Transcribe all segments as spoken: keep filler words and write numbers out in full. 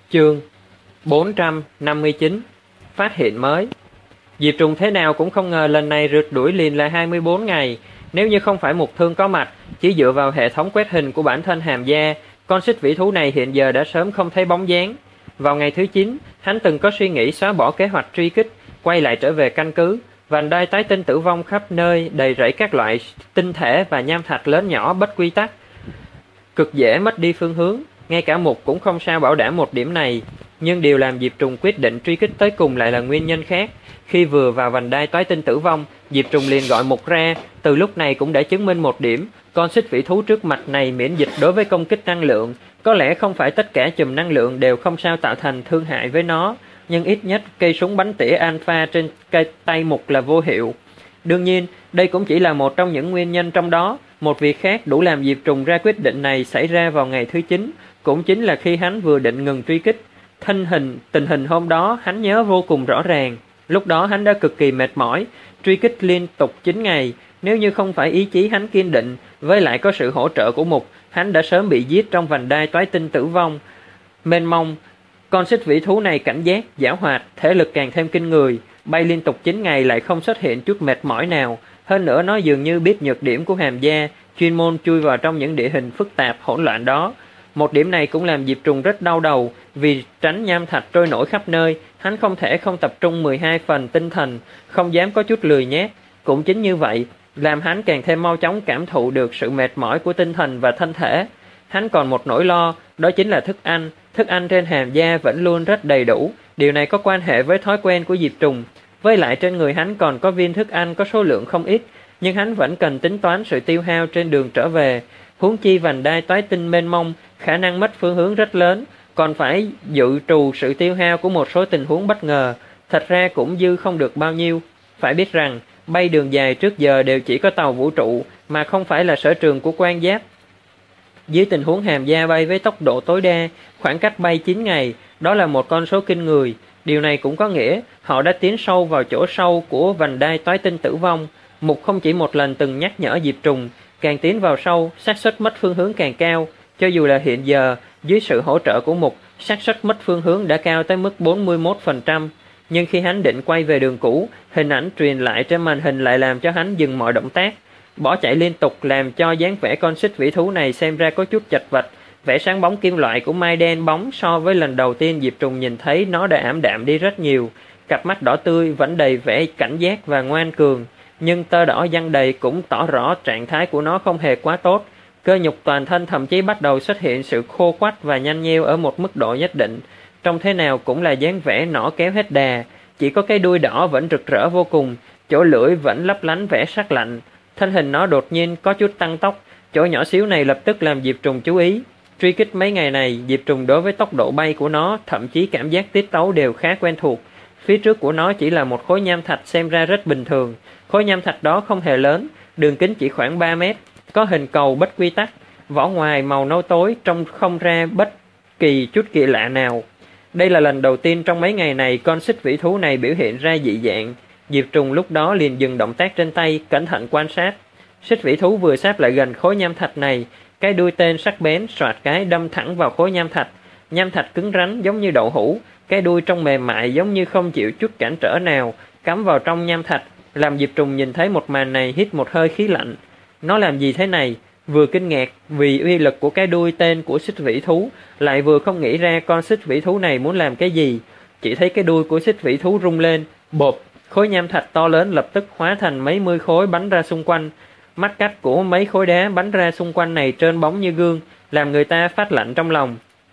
Chương bốn trăm năm mươi chín. Phát hiện mới. Diệp Trùng thế nào cũng không ngờ lần này rượt đuổi liền là hai mươi bốn ngày. Nếu như không phải Mục Thương có mặt, chỉ dựa vào hệ thống quét hình của bản thân Hàm Gia, con xích vĩ thú này hiện giờ đã sớm không thấy bóng dáng. Vào ngày thứ chín, hắn từng có suy nghĩ xóa bỏ kế hoạch truy kích, quay lại trở về căn cứ. Vành đai tái tinh tử vong khắp nơi, đầy rẫy các loại tinh thể và nham thạch lớn nhỏ bất quy tắc, cực dễ mất đi phương hướng. Ngay cả Mục cũng không sao bảo đảm một điểm này. Nhưng điều làm Diệp Trùng quyết định truy kích tới cùng lại là nguyên nhân khác. Khi vừa vào vành đai toái tinh tử vong, Diệp Trùng liền gọi Mục ra. Từ lúc này cũng đã chứng minh một điểm, con xích vĩ thú trước mặt này miễn dịch đối với công kích năng lượng. Có lẽ không phải tất cả chùm năng lượng đều không sao tạo thành thương hại với nó, nhưng ít nhất cây súng bắn tỉa alpha trên cây tay Mục là vô hiệu. Đương nhiên, đây cũng chỉ là một trong những nguyên nhân trong đó. Một việc khác đủ làm Diệp Trùng ra quyết định này xảy ra vào ngày thứ chín, cũng chính là khi hắn vừa định ngừng truy kích. Thân hình, tình hình hôm đó hắn nhớ vô cùng rõ ràng. Lúc đó hắn đã cực kỳ mệt mỏi, truy kích liên tục chín ngày. Nếu như không phải ý chí hắn kiên định, với lại có sự hỗ trợ của Mục, hắn đã sớm bị giết trong vành đai toái tinh tử vong. Mênh mông, con xích vĩ thú này cảnh giác, giảo hoạt, thể lực càng thêm kinh người. Bay liên tục chín ngày lại không xuất hiện chút mệt mỏi nào. Hơn nữa nó dường như biết nhược điểm của Hàm Gia, chuyên môn chui vào trong những địa hình phức tạp hỗn loạn đó. Một điểm này cũng làm Diệp Trùng rất đau đầu, vì tránh nham thạch trôi nổi khắp nơi, hắn không thể không tập trung mười hai phần tinh thần, không dám có chút lười nhác. Cũng chính như vậy, làm hắn càng thêm mau chóng cảm thụ được sự mệt mỏi của tinh thần và thân thể. Hắn còn một nỗi lo, đó chính là thức ăn. Thức ăn trên Hàm Gia vẫn luôn rất đầy đủ, điều này có quan hệ với thói quen của Diệp Trùng. Với lại trên người hắn còn có viên thức ăn có số lượng không ít, nhưng hắn vẫn cần tính toán sự tiêu hao trên đường trở về. Huống chi vành đai toái tinh mênh mông, khả năng mất phương hướng rất lớn, còn phải dự trù sự tiêu hao của một số tình huống bất ngờ. Thật ra cũng dư không được bao nhiêu. Phải biết rằng, bay đường dài trước giờ đều chỉ có tàu vũ trụ, mà không phải là sở trường của quan giáp. Dưới tình huống Hàm Gia bay với tốc độ tối đa, khoảng cách bay chín ngày, đó là một con số kinh người. Điều này cũng có nghĩa họ đã tiến sâu vào chỗ sâu của vành đai toái tinh tử vong. Mục không chỉ một lần từng nhắc nhở Diệp Trùng, càng tiến vào sâu, xác suất mất phương hướng càng cao. Cho dù là hiện giờ, dưới sự hỗ trợ của Mục, xác suất mất phương hướng đã cao tới mức bốn mươi mốt phần trăm. Nhưng khi hắn định quay về đường cũ, hình ảnh truyền lại trên màn hình lại làm cho hắn dừng mọi động tác. Bỏ chạy liên tục làm cho dáng vẻ con xích vĩ thú này xem ra có chút chật vật. Vẻ sáng bóng kim loại của mai đen bóng so với lần đầu tiên Diệp Trùng nhìn thấy nó đã ảm đạm đi rất nhiều. Cặp mắt đỏ tươi vẫn đầy vẻ cảnh giác và ngoan cường, nhưng tơ đỏ giăng đầy cũng tỏ rõ trạng thái của nó không hề quá tốt. Cơ nhục toàn thân thậm chí bắt đầu xuất hiện sự khô quắt và nhanh nheo ở một mức độ nhất định. Trông thế nào cũng là dáng vẻ nỏ kéo hết đà, chỉ có cái đuôi đỏ vẫn rực rỡ vô cùng, chỗ lưỡi vẫn lấp lánh vẻ sắc lạnh. Thân hình nó đột nhiên có chút tăng tốc, chỗ nhỏ xíu này lập tức làm Diệp Trùng chú ý. Truy kích mấy ngày này, Diệp Trùng đối với tốc độ bay của nó, thậm chí cảm giác tiết tấu đều khá quen thuộc. Phía trước của nó chỉ là một khối nham thạch xem ra rất bình thường. Khối nham thạch đó không hề lớn, đường kính chỉ khoảng ba mét, có hình cầu bất quy tắc, vỏ ngoài màu nâu tối, trông không ra bất kỳ chút kỳ lạ nào. Đây là lần đầu tiên trong mấy ngày này con xích vĩ thú này biểu hiện ra dị dạng. Diệp Trùng lúc đó liền dừng động tác trên tay, cẩn thận quan sát. Xích vĩ thú vừa sáp lại gần khối nham thạch này, cái đuôi tên sắc bén soạt cái đâm thẳng vào khối nham thạch. Nham thạch cứng rắn giống như đậu hũ, cái đuôi trong mềm mại giống như không chịu chút cản trở nào, cắm vào trong nham thạch, làm Diệp Trùng nhìn thấy một màn này hít một hơi khí lạnh. Nó làm gì thế này? Vừa kinh ngạc vì uy lực của cái đuôi tên của xích vĩ thú, lại vừa không nghĩ ra con xích vĩ thú này muốn làm cái gì. Chỉ thấy cái đuôi của xích vĩ thú rung lên, bộp, khối nham thạch to lớn lập tức hóa thành mấy mươi khối bắn ra xung quanh. Mắt cách của mấy khối đá bắn ra xung quanh này trơn bóng như gương, làm người ta phát lạnh trong lòng.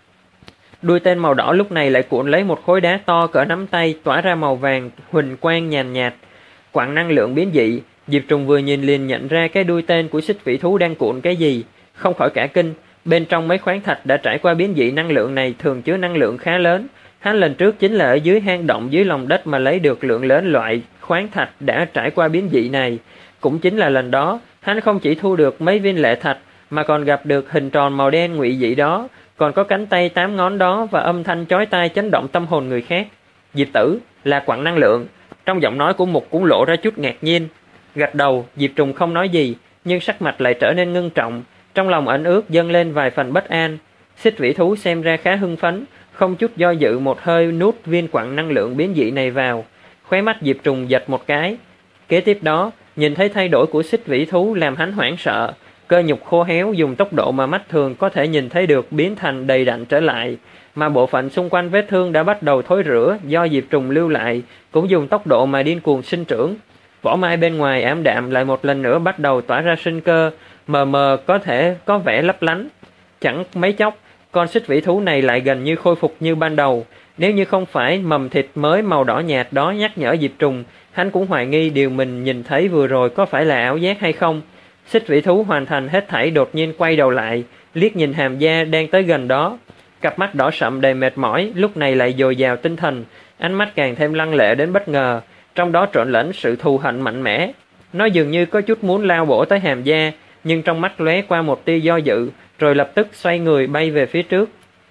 Đuôi tên màu đỏ lúc này lại cuộn lấy một khối đá to cỡ nắm tay, tỏa ra màu vàng huỳnh quang nhàn nhạt. Quặng năng lượng biến dị. Diệp Trùng vừa nhìn liền nhận ra cái đuôi tên của xích vĩ thú đang cuộn cái gì, không khỏi cả kinh. Bên trong mấy khoáng thạch đã trải qua biến dị năng lượng này thường chứa năng lượng khá lớn. Hắn lần trước chính là ở dưới hang động dưới lòng đất mà lấy được lượng lớn loại khoáng thạch đã trải qua biến dị này. Cũng chính là lần đó, hắn không chỉ thu được mấy viên lệ thạch, mà còn gặp được hình tròn màu đen ngụy dị đó, còn có cánh tay tám ngón đó và âm thanh chói tai chấn động tâm hồn người khác. Diệp tử, là quặng năng lượng. Trong giọng nói của Mục cũng lộ ra chút ngạc nhiên. Gật đầu, Diệp Trùng không nói gì, nhưng sắc mặt lại trở nên ngưng trọng, trong lòng ẩn ước dâng lên vài phần bất an. Xích vĩ thú xem ra khá hưng phấn, không chút do dự một hơi nuốt viên quặng năng lượng biến dị này vào. Khóe mắt Diệp Trùng giật một cái. Kế tiếp đó, nhìn thấy thay đổi của xích vĩ thú làm hắn hoảng sợ. Cơ nhục khô héo dùng tốc độ mà mắt thường có thể nhìn thấy được biến thành đầy đặn trở lại, mà bộ phận xung quanh vết thương đã bắt đầu thối rữa do Diệp Trùng lưu lại cũng dùng tốc độ mà điên cuồng sinh trưởng. Vỏ mai bên ngoài ảm đạm lại một lần nữa bắt đầu tỏa ra sinh cơ, mờ mờ có thể có vẻ lấp lánh. Chẳng mấy chốc, con xích vĩ thú này lại gần như khôi phục như ban đầu. Nếu như không phải mầm thịt mới màu đỏ nhạt đó nhắc nhở Diệp Trùng, hắn cũng hoài nghi điều mình nhìn thấy vừa rồi có phải là ảo giác hay không. Xích vĩ thú hoàn thành hết thảy đột nhiên quay đầu lại, liếc nhìn Hàm Gia đang tới gần đó. Cặp mắt đỏ sậm đầy mệt mỏi, lúc này lại dồi dào tinh thần, ánh mắt càng thêm lăng lệ đến bất ngờ, trong đó trộn lẫn sự thù hận mạnh mẽ. Nó dường như có chút muốn lao bổ tới Hàm Gia, nhưng trong mắt lóe qua một tia do dự, rồi lập tức xoay người bay về phía trước.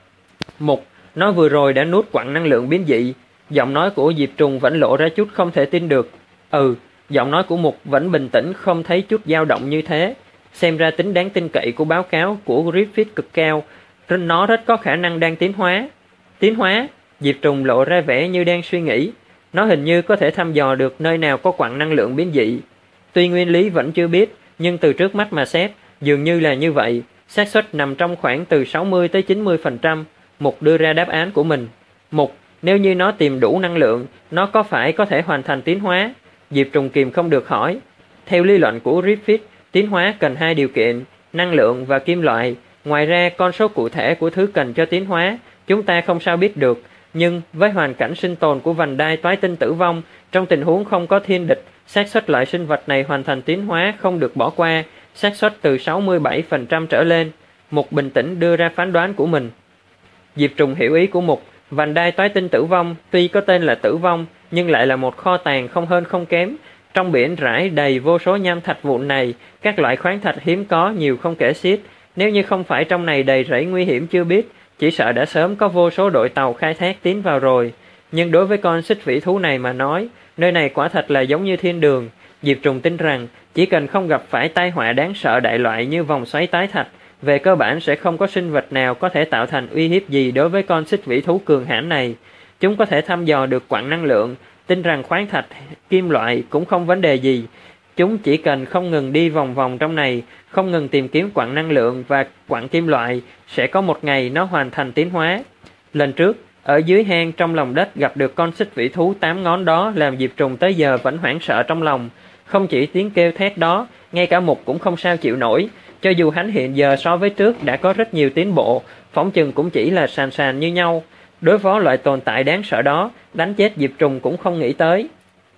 Mục, nó vừa rồi đã nuốt quặng năng lượng biến dị. Giọng nói của Diệp Trùng vẫn lộ ra chút không thể tin được. Ừ, giọng nói của Mục vẫn bình tĩnh, không thấy chút dao động như thế. Xem ra tính đáng tin cậy của báo cáo của Griffith cực cao. Nó rất có khả năng đang tiến hóa. Tiến hóa? Diệp Trùng lộ ra vẻ như đang suy nghĩ. Nó hình như có thể thăm dò được nơi nào có quặng năng lượng biến dị. Tuy nguyên lý vẫn chưa biết, nhưng từ trước mắt mà xét, dường như là như vậy. Xác suất nằm trong khoảng từ sáu mươi tới chín mươi phần trăm. Mục đưa ra đáp án của mình. Mục, nếu như nó tìm đủ năng lượng, nó có phải có thể hoàn thành tiến hóa? Diệp Trùng kìm không được hỏi. Theo lý luận của Griffith, tiến hóa cần hai điều kiện, năng lượng và kim loại. Ngoài ra, con số cụ thể của thứ cần cho tiến hóa, chúng ta không sao biết được. Nhưng với hoàn cảnh sinh tồn của vành đai toái tinh tử vong, trong tình huống không có thiên địch, xác suất loại sinh vật này hoàn thành tiến hóa không được bỏ qua, xác suất từ sáu mươi bảy phần trăm trở lên. Mục bình tĩnh đưa ra phán đoán của mình. Diệp Trùng hiểu ý của Mục. Vành đai toái tinh tử vong tuy có tên là tử vong, nhưng lại là một kho tàng không hơn không kém. Trong biển rải đầy vô số nham thạch vụn này, các loại khoáng thạch hiếm có nhiều không kể xiết. Nếu như không phải trong này đầy rẫy nguy hiểm chưa biết, chỉ sợ đã sớm có vô số đội tàu khai thác tiến vào rồi. Nhưng đối với con xích vĩ thú này mà nói, nơi này quả thật là giống như thiên đường. Diệp Trùng tin rằng, chỉ cần không gặp phải tai họa đáng sợ đại loại như vòng xoáy tái thạch, về cơ bản sẽ không có sinh vật nào có thể tạo thành uy hiếp gì đối với con xích vĩ thú cường hãn này. Chúng có thể thăm dò được quặng năng lượng, tin rằng khoáng thạch, kim loại cũng không vấn đề gì. Chúng chỉ cần không ngừng đi vòng vòng trong này, không ngừng tìm kiếm quặng năng lượng và quặng kim loại, sẽ có một ngày nó hoàn thành tiến hóa. Lần trước, ở dưới hang trong lòng đất gặp được con xích vĩ thú tám ngón đó làm Diệp Trùng tới giờ vẫn hoảng sợ trong lòng. Không chỉ tiếng kêu thét đó, ngay cả Mục cũng không sao chịu nổi. Cho dù hắn hiện giờ so với trước đã có rất nhiều tiến bộ, phỏng chừng cũng chỉ là sàn sàn như nhau. Đối phó loại tồn tại đáng sợ đó, đánh chết Diệp Trùng cũng không nghĩ tới.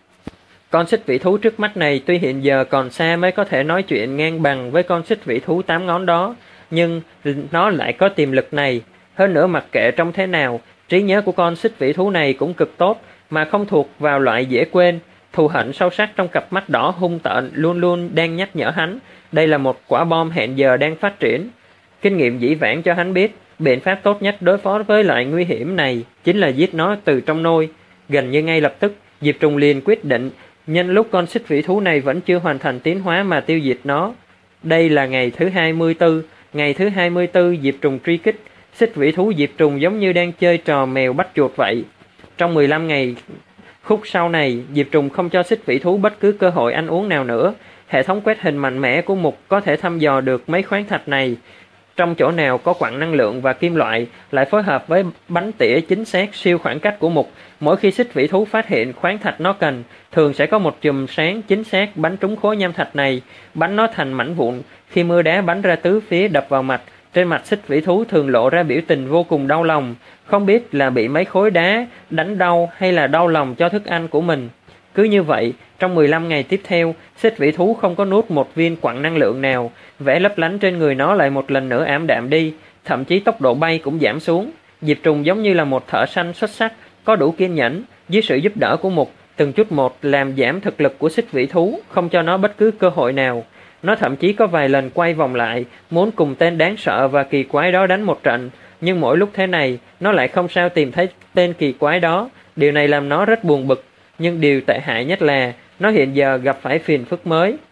Con xích vĩ thú trước mắt này tuy hiện giờ còn xa mới có thể nói chuyện ngang bằng với con xích vĩ thú tám ngón đó, nhưng nó lại có tiềm lực này. Hơn nữa mặc kệ trông thế nào, trí nhớ của con xích vĩ thú này cũng cực tốt, mà không thuộc vào loại dễ quên. Thù hận sâu sắc trong cặp mắt đỏ hung tợn luôn luôn đang nhắc nhở hắn, đây là một quả bom hẹn giờ đang phát triển. Kinh nghiệm dĩ vãng cho hắn biết, biện pháp tốt nhất đối phó với loại nguy hiểm này chính là giết nó từ trong nôi. Gần như ngay lập tức, Diệp Trùng liền quyết định, nhân lúc con xích vĩ thú này vẫn chưa hoàn thành tiến hóa mà tiêu diệt nó. Đây là ngày thứ hai mươi tư, ngày thứ hai mươi tư Diệp Trùng truy kích, xích vĩ thú Diệp Trùng giống như đang chơi trò mèo bắt chuột vậy. Trong mười lăm ngày khúc sau này, Diệp Trùng không cho xích vĩ thú bất cứ cơ hội ăn uống nào nữa. Hệ thống quét hình mạnh mẽ của Mục có thể thăm dò được mấy khoáng thạch này. Trong chỗ nào có quặng năng lượng và kim loại, lại phối hợp với bắn tỉa chính xác siêu khoảng cách của Mục. Mỗi khi xích vĩ thú phát hiện khoáng thạch nó cần, thường sẽ có một chùm sáng chính xác bắn trúng khối nham thạch này, bắn nó thành mảnh vụn. Khi mưa đá bắn ra tứ phía đập vào mặt, trên mặt xích vĩ thú thường lộ ra biểu tình vô cùng đau lòng, không biết là bị mấy khối đá đánh đau hay là đau lòng cho thức ăn của mình. Cứ như vậy, trong mười lăm ngày tiếp theo, xích vĩ thú không có nuốt một viên quặng năng lượng nào, vẻ lấp lánh trên người nó lại một lần nữa ảm đạm đi, thậm chí tốc độ bay cũng giảm xuống. Diệp Trùng giống như là một thợ săn xuất sắc, có đủ kiên nhẫn, dưới sự giúp đỡ của Mục, từng chút một làm giảm thực lực của xích vĩ thú, không cho nó bất cứ cơ hội nào. Nó thậm chí có vài lần quay vòng lại, muốn cùng tên đáng sợ và kỳ quái đó đánh một trận, nhưng mỗi lúc thế này, nó lại không sao tìm thấy tên kỳ quái đó. Điều này làm nó rất buồn bực, nhưng điều tệ hại nhất là nó hiện giờ gặp phải phiền phức mới.